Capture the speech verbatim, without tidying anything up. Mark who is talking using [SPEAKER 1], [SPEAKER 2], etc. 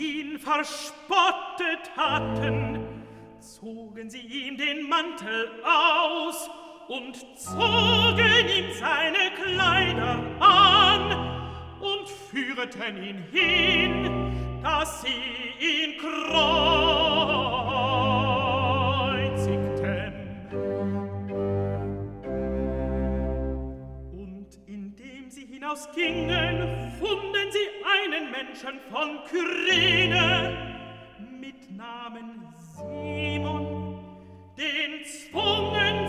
[SPEAKER 1] ihn verspottet hatten, zogen sie ihm den Mantel aus und zogen ihm seine Kleider an und führeten ihn hin, dass sie ihn kreuzigten. Und indem sie hinausgingen, funden sie einen Menschen von Kyrene mit Namen Simon, den zwungen